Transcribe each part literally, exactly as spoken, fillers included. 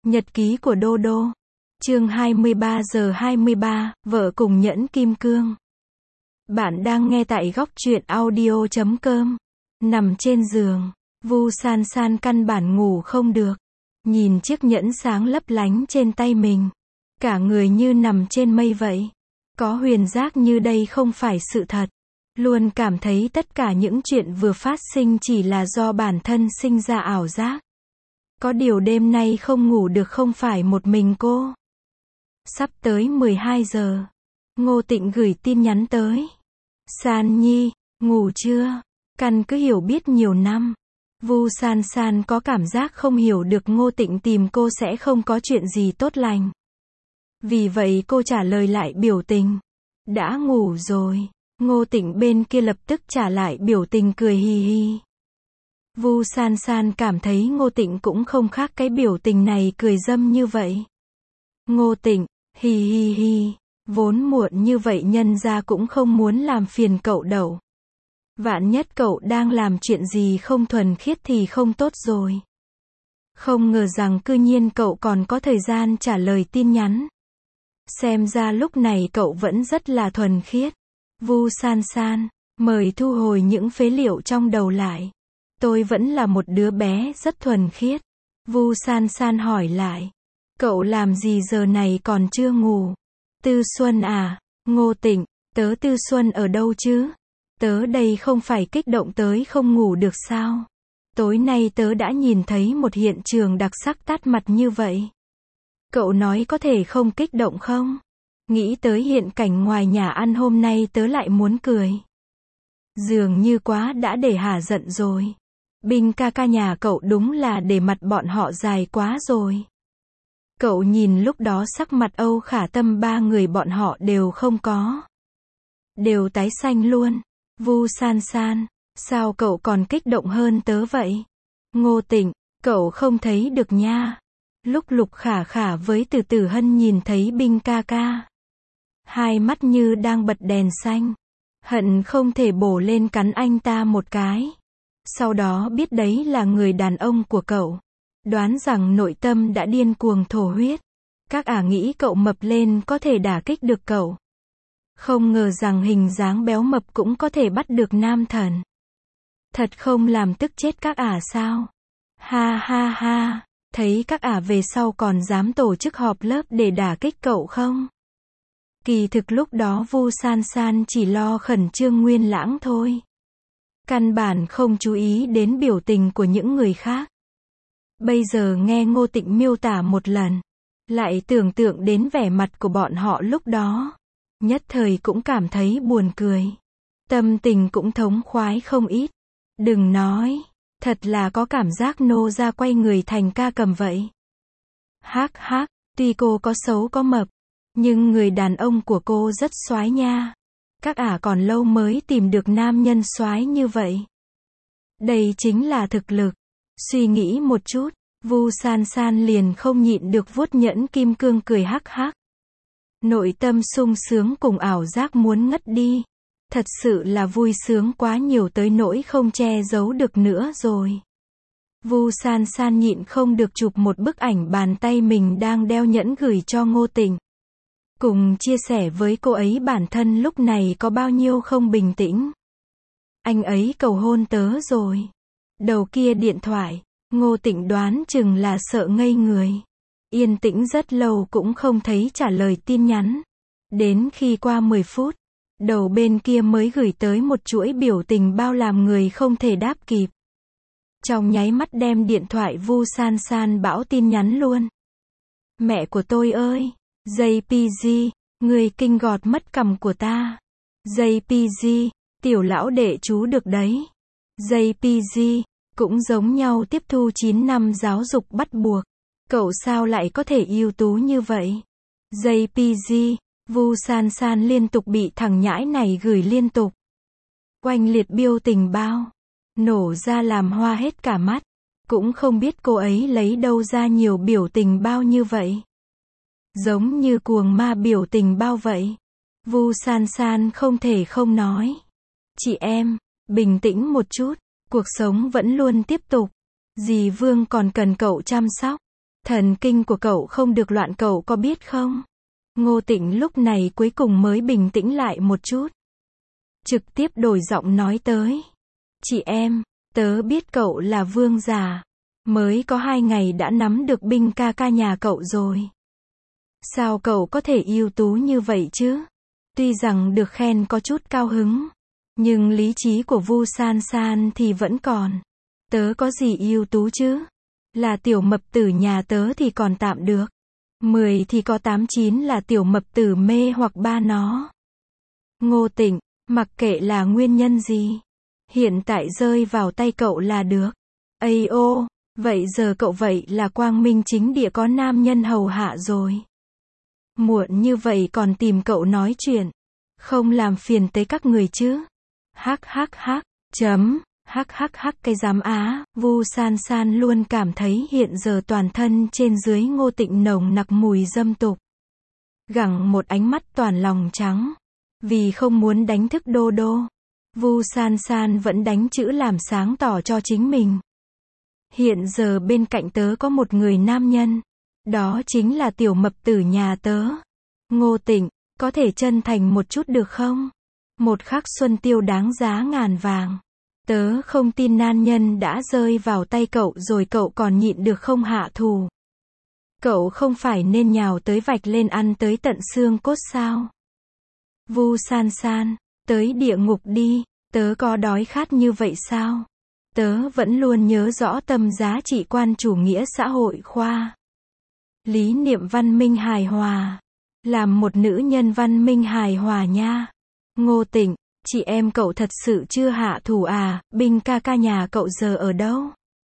Nhật ký của Đô Đô. Chương hai mươi ba giờ hai mươi ba, vợ cùng nhẫn kim cương. Bạn đang nghe tại góc truyện audio chấm com. Nằm trên giường, Vu San San căn bản ngủ không được. Nhìn chiếc nhẫn sáng lấp lánh trên tay mình. Cả người như nằm trên mây vậy. Có huyền giác như đây không phải sự thật. Luôn cảm thấy tất cả những chuyện vừa phát sinh chỉ là do bản thân sinh ra ảo giác. Có điều đêm nay không ngủ được không phải một mình cô. Sắp tới mười hai giờ. Ngô Tịnh gửi tin nhắn tới. San Nhi, ngủ chưa? Căn cứ hiểu biết nhiều năm. Vu San San có cảm giác không hiểu được Ngô Tịnh tìm cô sẽ không có chuyện gì tốt lành. Vì vậy cô trả lời lại biểu tình. Đã ngủ rồi. Ngô Tịnh bên kia lập tức trả lại biểu tình cười hì hì. Vu San San cảm thấy Ngô Tịnh cũng không khác cái biểu tình này cười dâm như vậy. Ngô Tịnh, hì hì hì, vốn muộn như vậy nhân ra cũng không muốn làm phiền cậu đâu. Vạn nhất cậu đang làm chuyện gì không thuần khiết thì không tốt rồi. Không ngờ rằng cư nhiên cậu còn có thời gian trả lời tin nhắn. Xem ra lúc này cậu vẫn rất là thuần khiết. Vu San San, mời thu hồi những phế liệu trong đầu lại. Tôi vẫn là một đứa bé rất thuần khiết. Vu San San hỏi lại. Cậu làm gì giờ này còn chưa ngủ? Tư Xuân à? Ngô Tịnh, tớ Tư Xuân ở đâu chứ? Tớ đây không phải kích động tới không ngủ được sao? Tối nay tớ đã nhìn thấy một hiện trường đặc sắc tát mặt như vậy. Cậu nói có thể không kích động không? Nghĩ tới hiện cảnh ngoài nhà ăn hôm nay tớ lại muốn cười. Dường như quá đã để hả giận rồi. Binh ca ca nhà cậu đúng là để mặt bọn họ dài quá rồi. Cậu nhìn lúc đó sắc mặt Âu Khả Tâm ba người bọn họ đều không có. Đều tái xanh luôn. Vu San San, sao cậu còn kích động hơn tớ vậy? Ngô Tịnh, cậu không thấy được nha. Lúc Lục Khả Khả với Từ Tử Hân nhìn thấy Binh ca ca. Hai mắt như đang bật đèn xanh. Hận không thể bổ lên cắn anh ta một cái. Sau đó biết đấy là người đàn ông của cậu. Đoán rằng nội tâm đã điên cuồng thổ huyết. Các ả nghĩ cậu mập lên có thể đả kích được cậu. Không ngờ rằng hình dáng béo mập cũng có thể bắt được nam thần. Thật không làm tức chết các ả sao? Ha ha ha, thấy các ả về sau còn dám tổ chức họp lớp để đả kích cậu không? Kỳ thực lúc đó Vu San San chỉ lo khẩn trương Nguyên Lãng thôi. Căn bản không chú ý đến biểu tình của những người khác. Bây giờ nghe Ngô Tịnh miêu tả một lần, lại tưởng tượng đến vẻ mặt của bọn họ lúc đó. Nhất thời cũng cảm thấy buồn cười. Tâm tình cũng thống khoái không ít. Đừng nói, thật là có cảm giác nô ra quay người thành ca cầm vậy. Hác hác, tuy cô có xấu có mập, nhưng người đàn ông của cô rất soái nha. Các ả còn lâu mới tìm được nam nhân soái như vậy. Đây chính là thực lực. Suy nghĩ một chút, Vu San San liền không nhịn được vuốt nhẫn kim cương cười hắc hắc. Nội tâm sung sướng cùng ảo giác muốn ngất đi. Thật sự là vui sướng quá nhiều tới nỗi không che giấu được nữa rồi. Vu San San nhịn không được chụp một bức ảnh bàn tay mình đang đeo nhẫn gửi cho Ngô Tịnh. Cùng chia sẻ với cô ấy bản thân lúc này có bao nhiêu không bình tĩnh. Anh ấy cầu hôn tớ rồi. Đầu kia điện thoại, Ngô Tịnh đoán chừng là sợ ngây người. Yên tĩnh rất lâu cũng không thấy trả lời tin nhắn. Đến khi qua mười phút, đầu bên kia mới gửi tới một chuỗi biểu tình bao làm người không thể đáp kịp. Trong nháy mắt đem điện thoại Vu San San bão tin nhắn luôn. Mẹ của tôi ơi, gi pê giê, người kinh gọt mất cằm của ta. gi pê giê, tiểu lão đệ chú được đấy. gi pê giê, cũng giống nhau tiếp thu chín năm giáo dục bắt buộc. Cậu sao lại có thể ưu tú như vậy? gi pê giê, Vu San San liên tục bị thằng nhãi này gửi liên tục. Oanh liệt biêu tình bao. Nổ ra làm hoa hết cả mắt. Cũng không biết cô ấy lấy đâu ra nhiều biểu tình bao như vậy. Giống như cuồng ma biểu tình bao vậy. Vu San San không thể không nói. Chị em, bình tĩnh một chút. Cuộc sống vẫn luôn tiếp tục. Dì Vương còn cần cậu chăm sóc. Thần kinh của cậu không được loạn cậu có biết không? Ngô Tịnh lúc này cuối cùng mới bình tĩnh lại một chút. Trực tiếp đổi giọng nói tới. Chị em, tớ biết cậu là vương giả. Mới có hai ngày đã nắm được binh ca ca nhà cậu rồi. Sao cậu có thể ưu tú như vậy chứ? Tuy rằng được khen có chút cao hứng. Nhưng lý trí của Vu San San thì vẫn còn. Tớ có gì ưu tú chứ? Là tiểu mập tử nhà tớ thì còn tạm được. Mười thì có tám chín là tiểu mập tử mê hoặc ba nó. Ngô Tịnh, mặc kệ là nguyên nhân gì. Hiện tại rơi vào tay cậu là được. Ây ô, vậy giờ cậu vậy là quang minh chính địa có nam nhân hầu hạ rồi. Muộn như vậy còn tìm cậu nói chuyện. Không làm phiền tới các người chứ. Hắc hắc hắc, chấm, hắc hắc hắc cái giám á, Vu San San luôn cảm thấy hiện giờ toàn thân trên dưới Ngô Tịnh nồng nặc mùi dâm tục. Gẳng một ánh mắt toàn lòng trắng. Vì không muốn đánh thức Đô Đô. Vu San San vẫn đánh chữ làm sáng tỏ cho chính mình. Hiện giờ bên cạnh tớ có một người nam nhân. Đó chính là tiểu mập tử nhà tớ. Ngô Tịnh, có thể chân thành một chút được không? Một khắc xuân tiêu đáng giá ngàn vàng. Tớ không tin nam nhân đã rơi vào tay cậu rồi cậu còn nhịn được không hạ thù. Cậu không phải nên nhào tới vạch lên ăn tới tận xương cốt sao? Vu San San, tới địa ngục đi, tớ có đói khát như vậy sao? Tớ vẫn luôn nhớ rõ tâm giá trị quan chủ nghĩa xã hội khoa. Lý niệm văn minh hài hòa. Làm một nữ nhân văn minh hài hòa nha. Ngô Tịnh, chị em cậu thật sự chưa hạ thủ à, binh ca ca nhà cậu giờ ở đâu?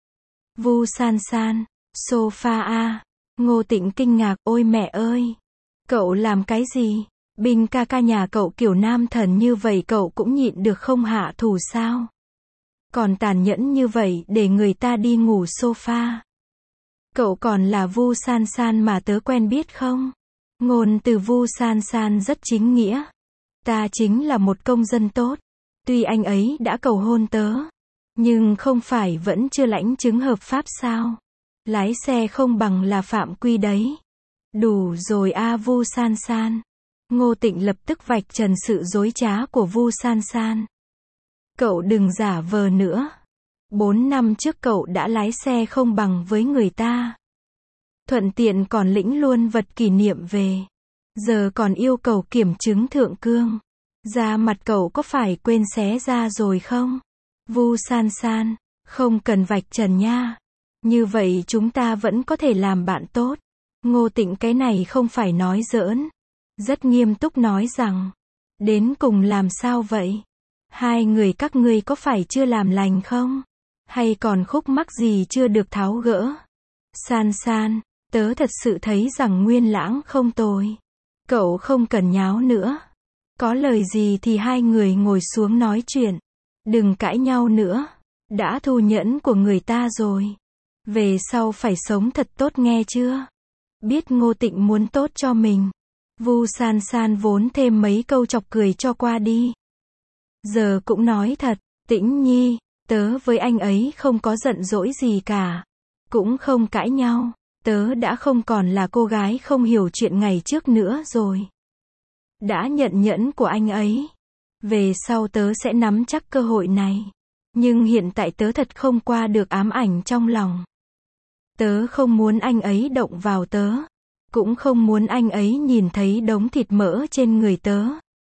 Vu San San, sofa a. Ngô Tịnh kinh ngạc, ôi mẹ ơi. Cậu làm cái gì? Binh ca ca nhà cậu kiểu nam thần như vậy cậu cũng nhịn được không hạ thủ sao? Còn tàn nhẫn như vậy để người ta đi ngủ sofa. Cậu còn là Vu San San mà tớ quen biết không? Ngôn từ Vu San San rất chính nghĩa. Ta chính là một công dân tốt. Tuy anh ấy đã cầu hôn tớ. Nhưng không phải vẫn chưa lãnh chứng hợp pháp sao? Lái xe không bằng là phạm quy đấy. Đủ rồi a Vu San San. Ngô Tịnh lập tức vạch trần sự dối trá của Vu San San. Cậu đừng giả vờ nữa. Bốn năm trước cậu đã lái xe không bằng với người ta. Thuận tiện còn lĩnh luôn vật kỷ niệm về. Giờ còn yêu cầu kiểm chứng thượng cương. Da mặt cậu có phải quên xé ra rồi không? Vu San San, không cần vạch trần nha. Như vậy chúng ta vẫn có thể làm bạn tốt. Ngô Tịnh cái này không phải nói giỡn. Rất nghiêm túc nói rằng. Đến cùng làm sao vậy? Hai người các ngươi có phải chưa làm lành không? Hay còn khúc mắc gì chưa được tháo gỡ? San San, tớ thật sự thấy rằng Nguyên Lãng không tồi. Cậu không cần nháo nữa. Có lời gì thì hai người ngồi xuống nói chuyện. Đừng cãi nhau nữa. Đã thu nhẫn của người ta rồi. Về sau phải sống thật tốt nghe chưa? Biết Ngô Tịnh muốn tốt cho mình. Vu San San vốn thêm mấy câu chọc cười cho qua đi. Giờ cũng nói thật, Tĩnh Nhi, tớ với anh ấy không có giận dỗi gì cả. Cũng không cãi nhau. Tớ đã không còn là cô gái không hiểu chuyện ngày trước nữa rồi. Đã nhận nhẫn của anh ấy. Về sau tớ sẽ nắm chắc cơ hội này. Nhưng hiện tại tớ thật không qua được ám ảnh trong lòng. Tớ không muốn anh ấy động vào tớ. Cũng không muốn anh ấy nhìn thấy đống thịt mỡ trên người tớ.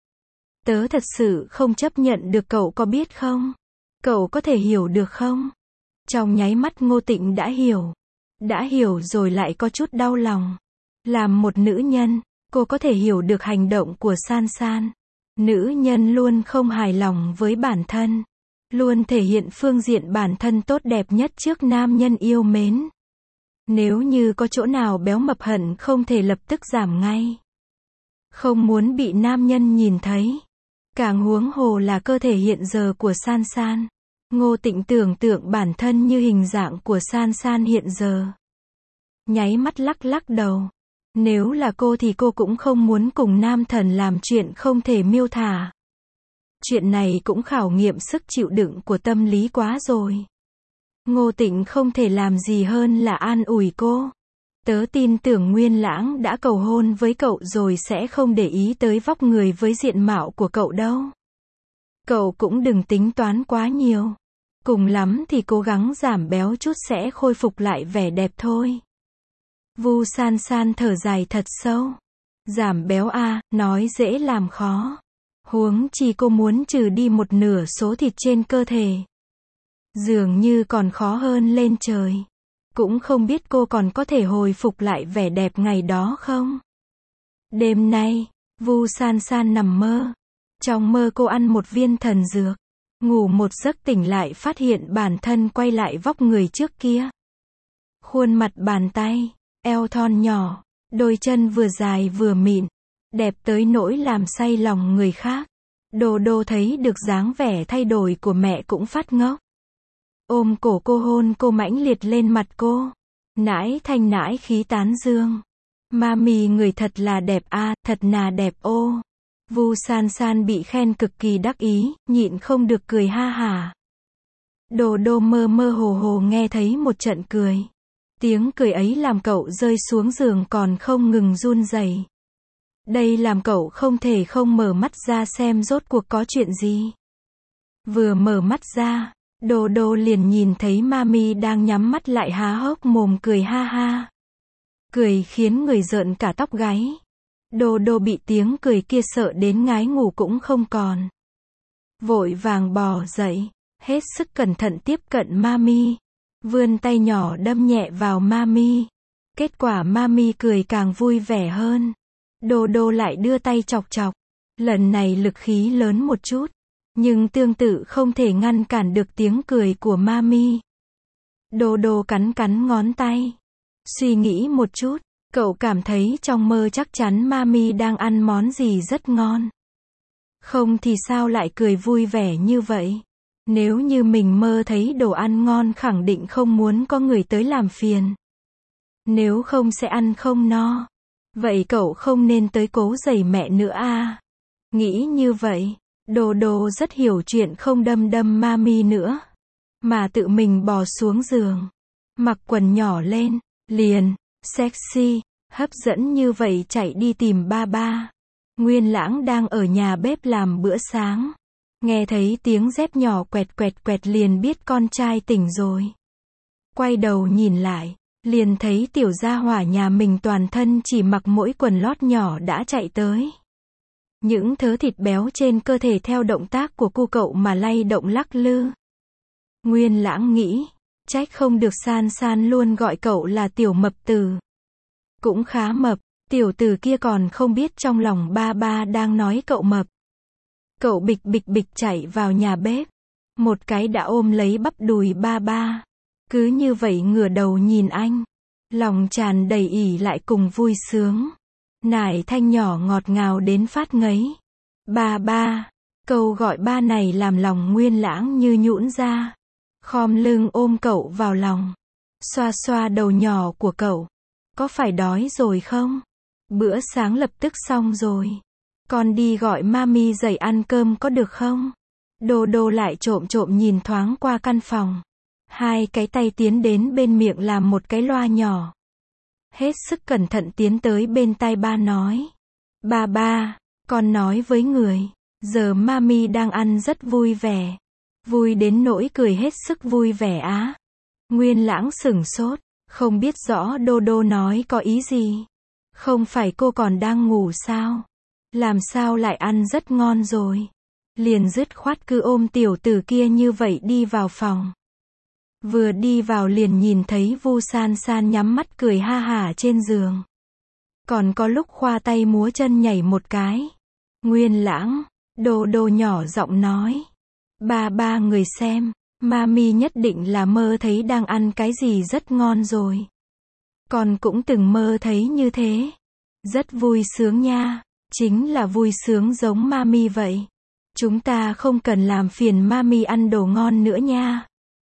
Tớ thật sự không chấp nhận được cậu có biết không? Cậu có thể hiểu được không? Trong nháy mắt Ngô Tịnh đã hiểu. Đã hiểu rồi lại có chút đau lòng. Làm một nữ nhân, cô có thể hiểu được hành động của San San. Nữ nhân luôn không hài lòng với bản thân. Luôn thể hiện phương diện bản thân tốt đẹp nhất trước nam nhân yêu mến. Nếu như có chỗ nào béo mập hận không thể lập tức giảm ngay. Không muốn bị nam nhân nhìn thấy. Càng huống hồ là cơ thể hiện giờ của San San. Ngô Tịnh tưởng tượng bản thân như hình dạng của San San hiện giờ. Nháy mắt lắc lắc đầu. Nếu là cô thì cô cũng không muốn cùng nam thần làm chuyện không thể miêu tả. Chuyện này cũng khảo nghiệm sức chịu đựng của tâm lý quá rồi. Ngô Tịnh không thể làm gì hơn là an ủi cô. Tớ tin tưởng Nguyên Lãng đã cầu hôn với cậu rồi sẽ không để ý tới vóc người với diện mạo của cậu đâu. Cậu cũng đừng tính toán quá nhiều. Cùng lắm thì cố gắng giảm béo chút sẽ khôi phục lại vẻ đẹp thôi. Vu San San thở dài thật sâu. Giảm béo à, nói dễ làm khó. Huống chi cô muốn trừ đi một nửa số thịt trên cơ thể. Dường như còn khó hơn lên trời. Cũng không biết cô còn có thể hồi phục lại vẻ đẹp ngày đó không? Đêm nay, Vu San San nằm mơ. Trong mơ cô ăn một viên thần dược. Ngủ một giấc tỉnh lại phát hiện bản thân quay lại vóc người trước kia. Khuôn mặt bàn tay, eo thon nhỏ, đôi chân vừa dài vừa mịn, đẹp tới nỗi làm say lòng người khác. Đô Đô thấy được dáng vẻ thay đổi của mẹ cũng phát ngốc. Ôm cổ cô hôn cô mãnh liệt lên mặt cô. Nãi thanh nãi khí tán dương. Mami người thật là đẹp a, thật là đẹp ô. Vu San San bị khen cực kỳ đắc ý, nhịn không được cười ha hả. Đô Đô mơ mơ hồ hồ nghe thấy một trận cười. Tiếng cười ấy làm cậu rơi xuống giường còn không ngừng run rẩy. Đây làm cậu không thể không mở mắt ra xem rốt cuộc có chuyện gì. Vừa mở mắt ra, Đô Đô liền nhìn thấy Mami đang nhắm mắt lại há hốc mồm cười ha ha. Cười khiến người rợn cả tóc gáy. Đô Đô bị tiếng cười kia sợ đến ngái ngủ cũng không còn. Vội vàng bò dậy, hết sức cẩn thận tiếp cận Mami. Vươn tay nhỏ đâm nhẹ vào Mami. Kết quả Mami cười càng vui vẻ hơn. Đô Đô lại đưa tay chọc chọc. Lần này lực khí lớn một chút. Nhưng tương tự không thể ngăn cản được tiếng cười của Mami. Đô Đô cắn cắn ngón tay. Suy nghĩ một chút, cậu cảm thấy trong mơ chắc chắn Mami đang ăn món gì rất ngon. Không thì sao lại cười vui vẻ như vậy? Nếu như mình mơ thấy đồ ăn ngon khẳng định không muốn có người tới làm phiền. Nếu không sẽ ăn không no. Vậy cậu không nên tới cố giày mẹ nữa à? Nghĩ như vậy, Đô Đô rất hiểu chuyện không đâm đâm Mami nữa. Mà tự mình bò xuống giường. Mặc quần nhỏ lên, liền, sexy, hấp dẫn như vậy chạy đi tìm ba ba. Nguyên Lãng đang ở nhà bếp làm bữa sáng. Nghe thấy tiếng dép nhỏ quẹt quẹt quẹt liền biết con trai tỉnh rồi. Quay đầu nhìn lại, liền thấy tiểu gia hỏa nhà mình toàn thân chỉ mặc mỗi quần lót nhỏ đã chạy tới. Những thớ thịt béo trên cơ thể theo động tác của cu cậu mà lay động lắc lư. Nguyên Lãng nghĩ, trách không được San San luôn gọi cậu là tiểu mập tử. Cũng khá mập, tiểu tử kia còn không biết trong lòng ba ba đang nói cậu mập. Cậu bịch bịch bịch chạy vào nhà bếp. Một cái đã ôm lấy bắp đùi ba ba. Cứ như vậy ngửa đầu nhìn anh. Lòng tràn đầy ỉ lại cùng vui sướng. Nải thanh nhỏ ngọt ngào đến phát ngấy. Ba ba. Câu gọi ba này làm lòng Nguyên Lãng như nhũn ra. Khom lưng ôm cậu vào lòng. Xoa xoa đầu nhỏ của cậu. Có phải đói rồi không? Bữa sáng lập tức xong rồi. Con đi gọi Mami dậy ăn cơm có được không? Đô Đô lại trộm trộm nhìn thoáng qua căn phòng. Hai cái tay tiến đến bên miệng làm một cái loa nhỏ. Hết sức cẩn thận tiến tới bên tai ba nói. Ba ba, con nói với người. Giờ Mami đang ăn rất vui vẻ. Vui đến nỗi cười hết sức vui vẻ á. Nguyên Lãng sửng sốt. Không biết rõ Đô Đô nói có ý gì. Không phải cô còn đang ngủ sao? Làm sao lại ăn rất ngon rồi? Liền dứt khoát cứ ôm tiểu tử kia như vậy đi vào phòng. Vừa đi vào liền nhìn thấy Vu San San nhắm mắt cười ha hả trên giường. Còn có lúc khoa tay múa chân nhảy một cái. Nguyên Lãng, Đô Đô nhỏ giọng nói. Ba ba người xem, Mami nhất định là mơ thấy đang ăn cái gì rất ngon rồi. Con cũng từng mơ thấy như thế. Rất vui sướng nha. Chính là vui sướng giống Mami vậy. Chúng ta không cần làm phiền Mami ăn đồ ngon nữa nha.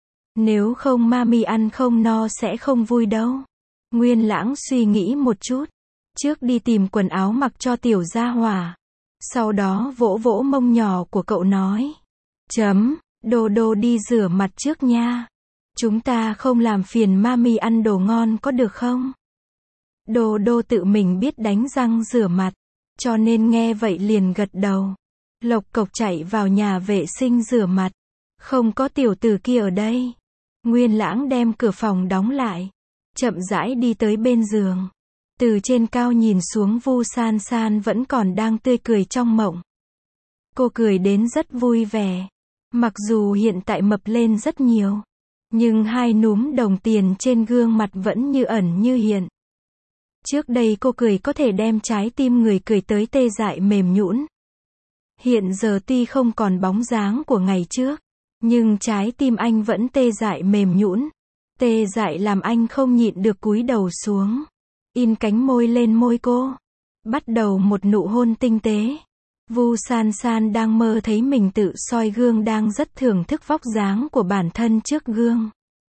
Nếu không Mami ăn không no sẽ không vui đâu. Nguyên Lãng suy nghĩ một chút. Trước đi tìm quần áo mặc cho tiểu gia hỏa. Sau đó vỗ vỗ mông nhỏ của cậu nói. Chấm, Đô Đô đi rửa mặt trước nha. Chúng ta không làm phiền Mami ăn đồ ngon có được không? Đô đô tự mình biết đánh răng rửa mặt, cho nên nghe vậy liền gật đầu. Lộc cộc chạy vào nhà vệ sinh rửa mặt. Không có tiểu tử kia ở đây. Nguyên Lãng đem cửa phòng đóng lại, chậm rãi đi tới bên giường. Từ trên cao nhìn xuống Vu San San vẫn còn đang tươi cười trong mộng. Cô cười đến rất vui vẻ. Mặc dù hiện tại mập lên rất nhiều, nhưng hai núm đồng tiền trên gương mặt vẫn như ẩn như hiện. Trước đây cô cười có thể đem trái tim người cười tới tê dại mềm nhũn. Hiện giờ tuy không còn bóng dáng của ngày trước, nhưng trái tim anh vẫn tê dại mềm nhũn. Tê dại làm anh không nhịn được cúi đầu xuống, in cánh môi lên môi cô, bắt đầu một nụ hôn tinh tế. Vu San San đang mơ thấy mình tự soi gương đang rất thưởng thức vóc dáng của bản thân trước gương.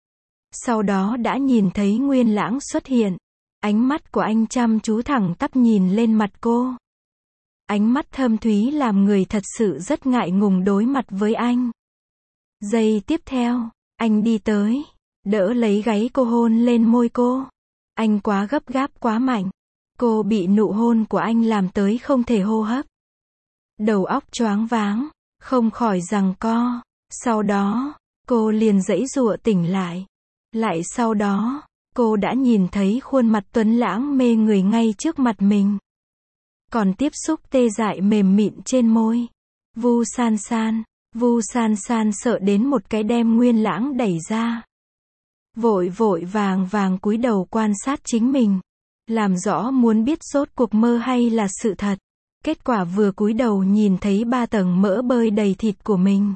Sau đó đã nhìn thấy Nguyên Lãng xuất hiện. Ánh mắt của anh chăm chú thẳng tắp nhìn lên mặt cô. Ánh mắt thâm thúy làm người thật sự rất ngại ngùng đối mặt với anh. Giây tiếp theo, anh đi tới, đỡ lấy gáy cô hôn lên môi cô. Anh quá gấp gáp quá mạnh. Cô bị nụ hôn của anh làm tới không thể hô hấp. Đầu óc choáng váng, không khỏi giằng co. Sau đó, cô liền giãy giụa tỉnh lại. Lại sau đó, cô đã nhìn thấy khuôn mặt tuấn lãng mê người ngay trước mặt mình. Còn tiếp xúc tê dại mềm mịn trên môi. Vu San San, Vu San San sợ đến một cái đem Nguyên Lãng đẩy ra. Vội vội vàng vàng cúi đầu quan sát chính mình, làm rõ muốn biết rốt cuộc mơ hay là sự thật. Kết quả vừa cúi đầu nhìn thấy ba tầng mỡ bơi đầy thịt của mình.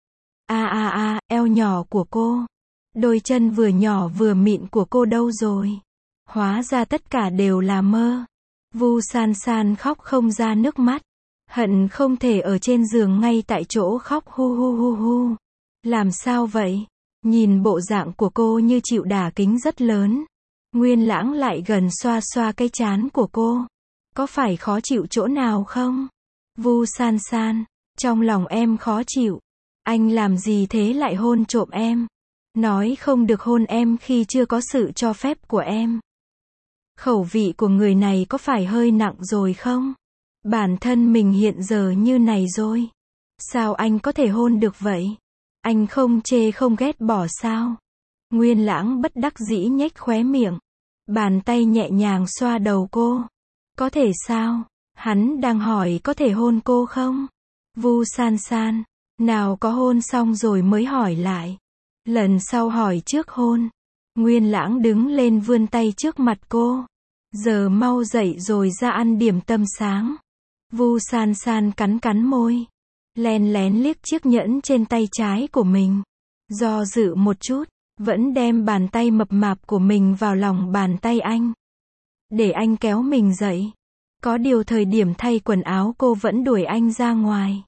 A a a, eo nhỏ của cô. Đôi chân vừa nhỏ vừa mịn của cô đâu rồi? Hóa ra tất cả đều là mơ. Vu San San khóc không ra nước mắt. Hận không thể ở trên giường ngay tại chỗ khóc hu hu hu hu. Làm sao vậy? Nhìn bộ dạng của cô như chịu đả kích rất lớn. Nguyên Lãng lại gần xoa xoa cái trán của cô. Có phải khó chịu chỗ nào không? Vu San San, trong lòng em khó chịu. Anh làm gì thế lại hôn trộm em? Nói không được hôn em khi chưa có sự cho phép của em. Khẩu vị của người này có phải hơi nặng rồi không? Bản thân mình hiện giờ như này rồi. Sao anh có thể hôn được vậy? Anh không chê không ghét bỏ sao? Nguyên Lãng bất đắc dĩ nhếch khóe miệng. Bàn tay nhẹ nhàng xoa đầu cô. Có thể sao? Hắn đang hỏi có thể hôn cô không? Vu San San, nào có hôn xong rồi mới hỏi lại. Lần sau hỏi trước hôn. Nguyên Lãng đứng lên vươn tay trước mặt cô. Giờ mau dậy rồi ra ăn điểm tâm sáng. Vu San San cắn cắn môi. Len lén liếc chiếc nhẫn trên tay trái của mình. Do dự một chút, vẫn đem bàn tay mập mạp của mình vào lòng bàn tay anh. Để anh kéo mình dậy. Có điều thời điểm thay quần áo cô vẫn đuổi anh ra ngoài.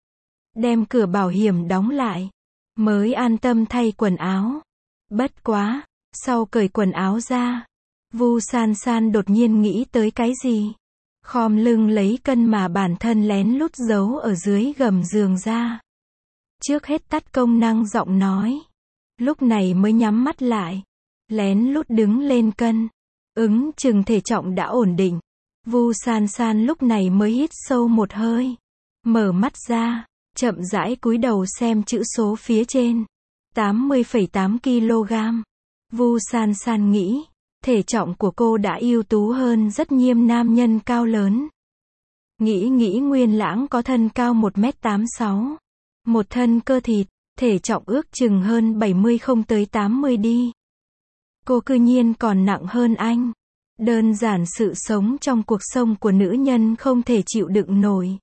Đem cửa bảo hiểm đóng lại. Mới an tâm thay quần áo. Bất quá, sau cởi quần áo ra, Vu San San đột nhiên nghĩ tới cái gì. Khom lưng lấy cân mà bản thân lén lút giấu ở dưới gầm giường ra. Trước hết tắt công năng giọng nói. Lúc này mới nhắm mắt lại. Lén lút đứng lên cân. Ứng chừng thể trọng đã ổn định. Vu San San lúc này mới hít sâu một hơi. Mở mắt ra, chậm rãi cúi đầu xem chữ số phía trên. tám mươi phẩy tám ki lô gam. Vu San San nghĩ, thể trọng của cô đã ưu tú hơn rất nhiều nam nhân cao lớn. Nghĩ nghĩ Nguyên Lãng có thân cao một mét tám mươi sáu. Một thân cơ thịt, thể trọng ước chừng hơn bảy mươi không tới tám mươi đi. Cô cư nhiên còn nặng hơn anh. Đơn giản sự sống trong cuộc sống của nữ nhân không thể chịu đựng nổi.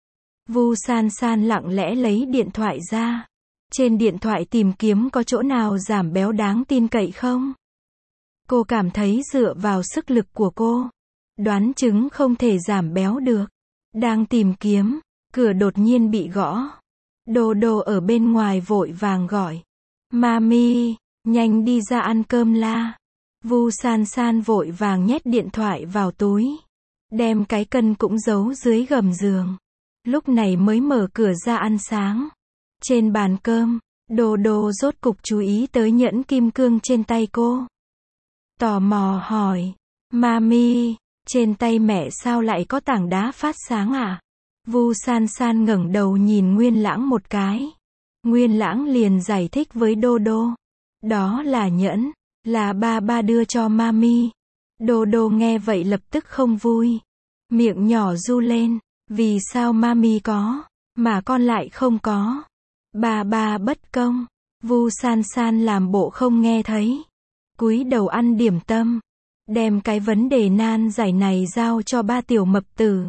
Vu San San lặng lẽ lấy điện thoại ra. Trên điện thoại tìm kiếm có chỗ nào giảm béo đáng tin cậy không? Cô cảm thấy dựa vào sức lực của cô, đoán chứng không thể giảm béo được. Đang tìm kiếm, cửa đột nhiên bị gõ. Đô Đô ở bên ngoài vội vàng gọi. Mami, nhanh đi ra ăn cơm la. Vu San San vội vàng nhét điện thoại vào túi. Đem cái cân cũng giấu dưới gầm giường. Lúc này mới mở cửa ra ăn sáng. Trên bàn cơm, Đô Đô rốt cục chú ý tới nhẫn kim cương trên tay cô. Tò mò hỏi, Mami, trên tay mẹ sao lại có tảng đá phát sáng à? Vu San San ngẩng đầu nhìn Nguyên Lãng một cái. Nguyên Lãng liền giải thích với Đô Đô. Đó là nhẫn, là ba ba đưa cho Mami. Đô Đô nghe vậy lập tức không vui. Miệng nhỏ ru lên, vì sao Mami có, mà con lại không có? Ba ba bất công. Vu San San làm bộ không nghe thấy. Cúi đầu ăn điểm tâm. Đem cái vấn đề nan giải này giao cho ba tiểu mập tử.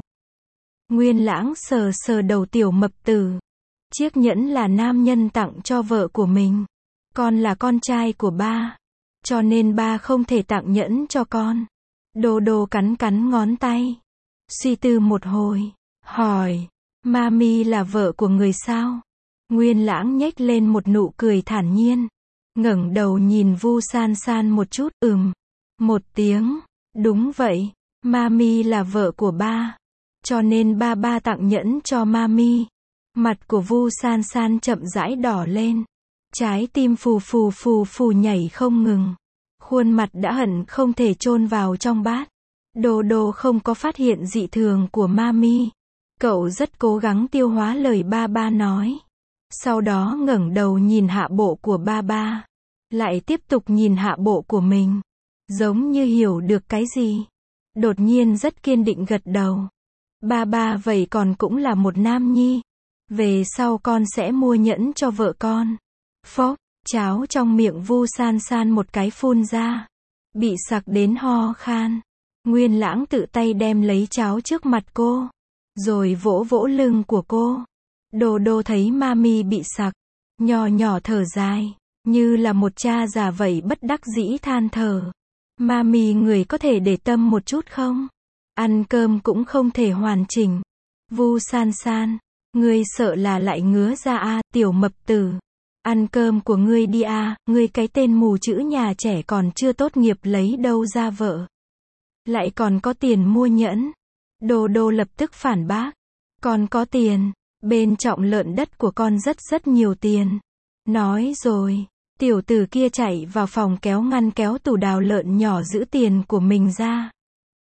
Nguyên Lãng sờ sờ đầu tiểu mập tử. Chiếc nhẫn là nam nhân tặng cho vợ của mình. Con là con trai của ba. Cho nên ba không thể tặng nhẫn cho con. Đô Đô cắn cắn ngón tay. Suy tư một hồi. Hỏi. Mami là vợ của người sao? Nguyên Lãng nhếch lên một nụ cười thản nhiên. Ngẩng đầu nhìn Vu San San một chút. Ừm. Một tiếng. Đúng vậy. Mami là vợ của ba. Cho nên ba ba tặng nhẫn cho Mami. Mặt của Vu San San chậm rãi đỏ lên. Trái tim phù phù phù phù nhảy không ngừng. Khuôn mặt đã hận không thể chôn vào trong bát. Đô Đô không có phát hiện dị thường của Mami. Cậu rất cố gắng tiêu hóa lời ba ba nói. Sau đó ngẩng đầu nhìn hạ bộ của ba ba. Lại tiếp tục nhìn hạ bộ của mình. Giống như hiểu được cái gì. Đột nhiên rất kiên định gật đầu. Ba ba vậy còn cũng là một nam nhi. Về sau con sẽ mua nhẫn cho vợ con. Phốc, cháo trong miệng Vu San San một cái phun ra. Bị sặc đến ho khan. Nguyên Lãng tự tay đem lấy cháo trước mặt cô. Rồi vỗ vỗ lưng của cô. Đô Đô thấy Mami bị sặc. Nhỏ nhỏ thở dài. Như là một cha già vậy bất đắc dĩ than thở. Mami người có thể để tâm một chút không? Ăn cơm cũng không thể hoàn chỉnh. Vu San San. Ngươi sợ là lại ngứa ra à, tiểu mập tử. Ăn cơm của ngươi đi à, ngươi cái tên mù chữ nhà trẻ còn chưa tốt nghiệp lấy đâu ra vợ. Lại còn có tiền mua nhẫn. Đô Đô lập tức phản bác. Con có tiền. Bên trọng lợn đất của con rất rất nhiều tiền. Nói rồi. Tiểu tử kia chạy vào phòng kéo ngăn kéo tủ đào lợn nhỏ giữ tiền của mình ra.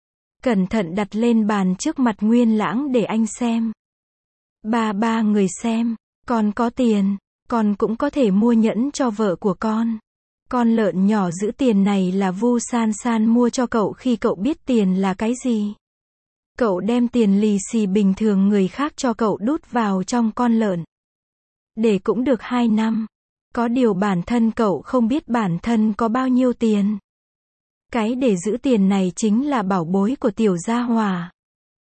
Cẩn thận đặt lên bàn trước mặt Nguyên Lãng để anh xem. Ba ba người xem. Con có tiền. Con cũng có thể mua nhẫn cho vợ của con. Con lợn nhỏ giữ tiền này là Vu San San mua cho cậu khi cậu biết tiền là cái gì. Cậu đem tiền lì xì bình thường người khác cho cậu đút vào trong con lợn. Để cũng được hai năm. Có điều bản thân cậu không biết bản thân có bao nhiêu tiền. Cái để giữ tiền này chính là bảo bối của tiểu gia hỏa.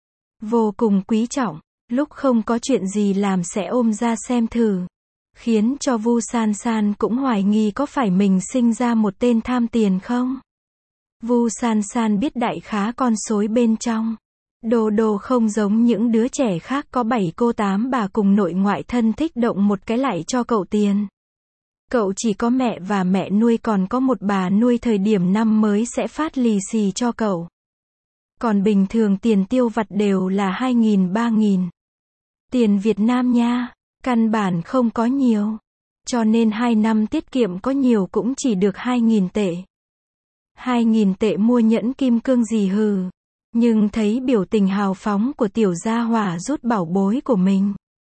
Vô cùng quý trọng. Lúc không có chuyện gì làm sẽ ôm ra xem thử. Khiến cho Vu San San cũng hoài nghi có phải mình sinh ra một tên tham tiền không. Vu San San biết đại khá con sối bên trong. Đô Đô không giống những đứa trẻ khác có bảy cô tám bà cùng nội ngoại thân thích động một cái lại cho cậu tiền. Cậu chỉ có mẹ và mẹ nuôi, còn có một bà nuôi thời điểm năm mới sẽ phát lì xì cho cậu. Còn bình thường tiền tiêu vặt đều là hai nghìn ba nghìn. Tiền Việt Nam nha, căn bản không có nhiều. Cho nên hai năm tiết kiệm có nhiều cũng chỉ được hai nghìn tệ. hai nghìn tệ mua nhẫn kim cương gì hừ. Nhưng thấy biểu tình hào phóng của tiểu gia hỏa rút bảo bối của mình.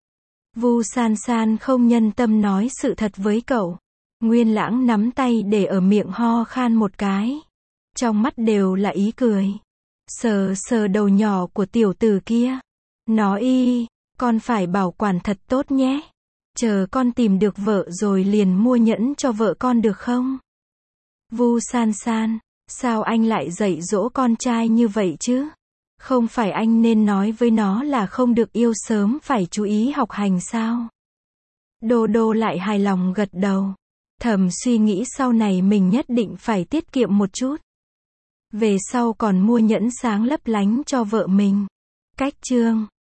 Vu San San không nhân tâm nói sự thật với cậu. Nguyên Lãng nắm tay để ở miệng ho khan một cái. Trong mắt đều là ý cười. Sờ sờ đầu nhỏ của tiểu tử kia. Nói y, con phải bảo quản thật tốt nhé. Chờ con tìm được vợ rồi liền mua nhẫn cho vợ con được không? Vu San San, sao anh lại dạy dỗ con trai như vậy chứ? Không phải anh nên nói với nó là không được yêu sớm, phải chú ý học hành sao? Đô Đô lại hài lòng gật đầu. Thầm suy nghĩ sau này mình nhất định phải tiết kiệm một chút. Về sau còn mua nhẫn sáng lấp lánh cho vợ mình. Cách chương